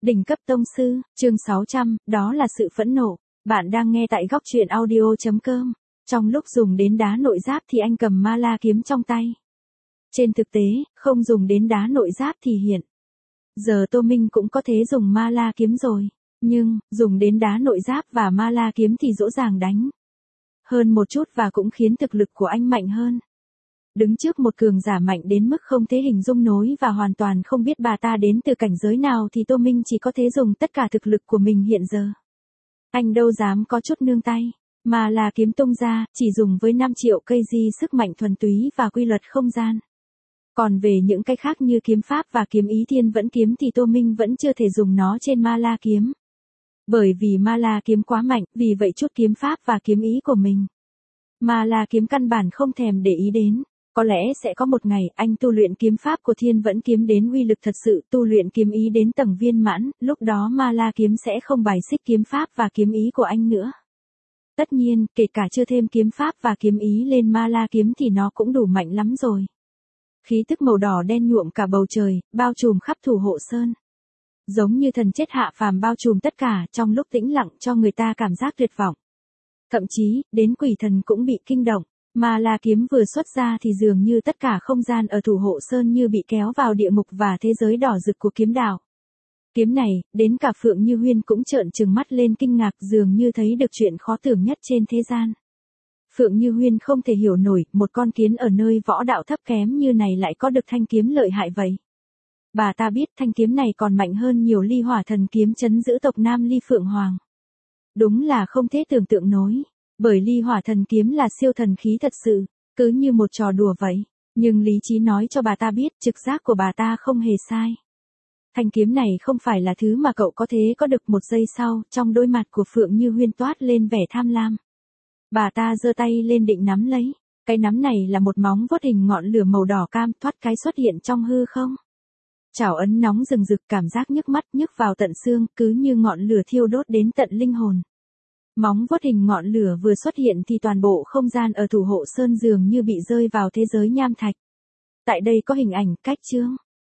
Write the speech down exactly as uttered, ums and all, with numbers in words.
Đỉnh cấp tông sư, chương sáu trăm, đó là sự phẫn nộ. Bạn đang nghe tại góc truyện audio chấm com. Trong lúc dùng đến đá nội giáp thì anh cầm ma la kiếm trong tay. Trên thực tế, không dùng đến đá nội giáp thì hiện giờ Tô Minh cũng có thể dùng ma la kiếm rồi. Nhưng, dùng đến đá nội giáp và ma la kiếm thì dễ dàng đánh hơn một chút và cũng khiến thực lực của anh mạnh hơn. Đứng trước một cường giả mạnh đến mức không thể hình dung nổi và hoàn toàn không biết bà ta đến từ cảnh giới nào thì Tô Minh chỉ có thể dùng tất cả thực lực của mình hiện giờ. Anh đâu dám có chút nương tay, mà là kiếm tung ra, chỉ dùng với năm triệu cây di sức mạnh thuần túy và quy luật không gian. Còn về những cái khác như kiếm pháp và kiếm ý thiên vẫn kiếm thì Tô Minh vẫn chưa thể dùng nó trên ma la kiếm. Bởi vì ma la kiếm quá mạnh, vì vậy chút kiếm pháp và kiếm ý của mình, ma la kiếm căn bản không thèm để ý đến. Có lẽ sẽ có một ngày anh tu luyện kiếm pháp của thiên vẫn kiếm đến uy lực thật sự, tu luyện kiếm ý đến tầng viên mãn, lúc đó ma la kiếm sẽ không bài xích kiếm pháp và kiếm ý của anh nữa. Tất nhiên, kể cả chưa thêm kiếm pháp và kiếm ý lên ma la kiếm thì nó cũng đủ mạnh lắm rồi. Khí tức màu đỏ đen nhuộm cả bầu trời, bao trùm khắp Thủ Hộ Sơn. Giống như thần chết hạ phàm bao trùm tất cả, trong lúc tĩnh lặng cho người ta cảm giác tuyệt vọng. Thậm chí, đến quỷ thần cũng bị kinh động. Ma la kiếm vừa xuất ra thì dường như tất cả không gian ở Thủ Hộ Sơn như bị kéo vào địa ngục và thế giới đỏ rực của kiếm đạo. Kiếm này, đến cả Phượng Như Huyên cũng trợn trừng mắt lên kinh ngạc, dường như thấy được chuyện khó tưởng nhất trên thế gian. Phượng Như Huyên không thể hiểu nổi, một con kiến ở nơi võ đạo thấp kém như này lại có được thanh kiếm lợi hại vậy. Bà ta biết thanh kiếm này còn mạnh hơn nhiều ly hỏa thần kiếm trấn giữ tộc Nam Ly Phượng Hoàng. Đúng là không thể tưởng tượng nổi. Bởi ly hỏa thần kiếm là siêu thần khí thật sự, cứ như một trò đùa vậy. Nhưng lý trí nói cho bà ta biết trực giác của bà ta không hề sai. Thanh kiếm này không phải là thứ mà cậu có thể có được. Một giây sau, trong đôi mặt của Phượng Như Huyên toát lên vẻ tham lam. Bà ta giơ tay lên định nắm lấy. Cái nắm này là một móng vuốt hình ngọn lửa màu đỏ cam thoát cái xuất hiện trong hư không. Chảo ấn nóng rừng rực, cảm giác nhức mắt nhức vào tận xương, cứ như ngọn lửa thiêu đốt đến tận linh hồn. Móng vuốt hình ngọn lửa vừa xuất hiện thì toàn bộ không gian ở Thủ Hộ Sơn dường như bị rơi vào thế giới nham thạch. Tại đây có hình ảnh, cách chương,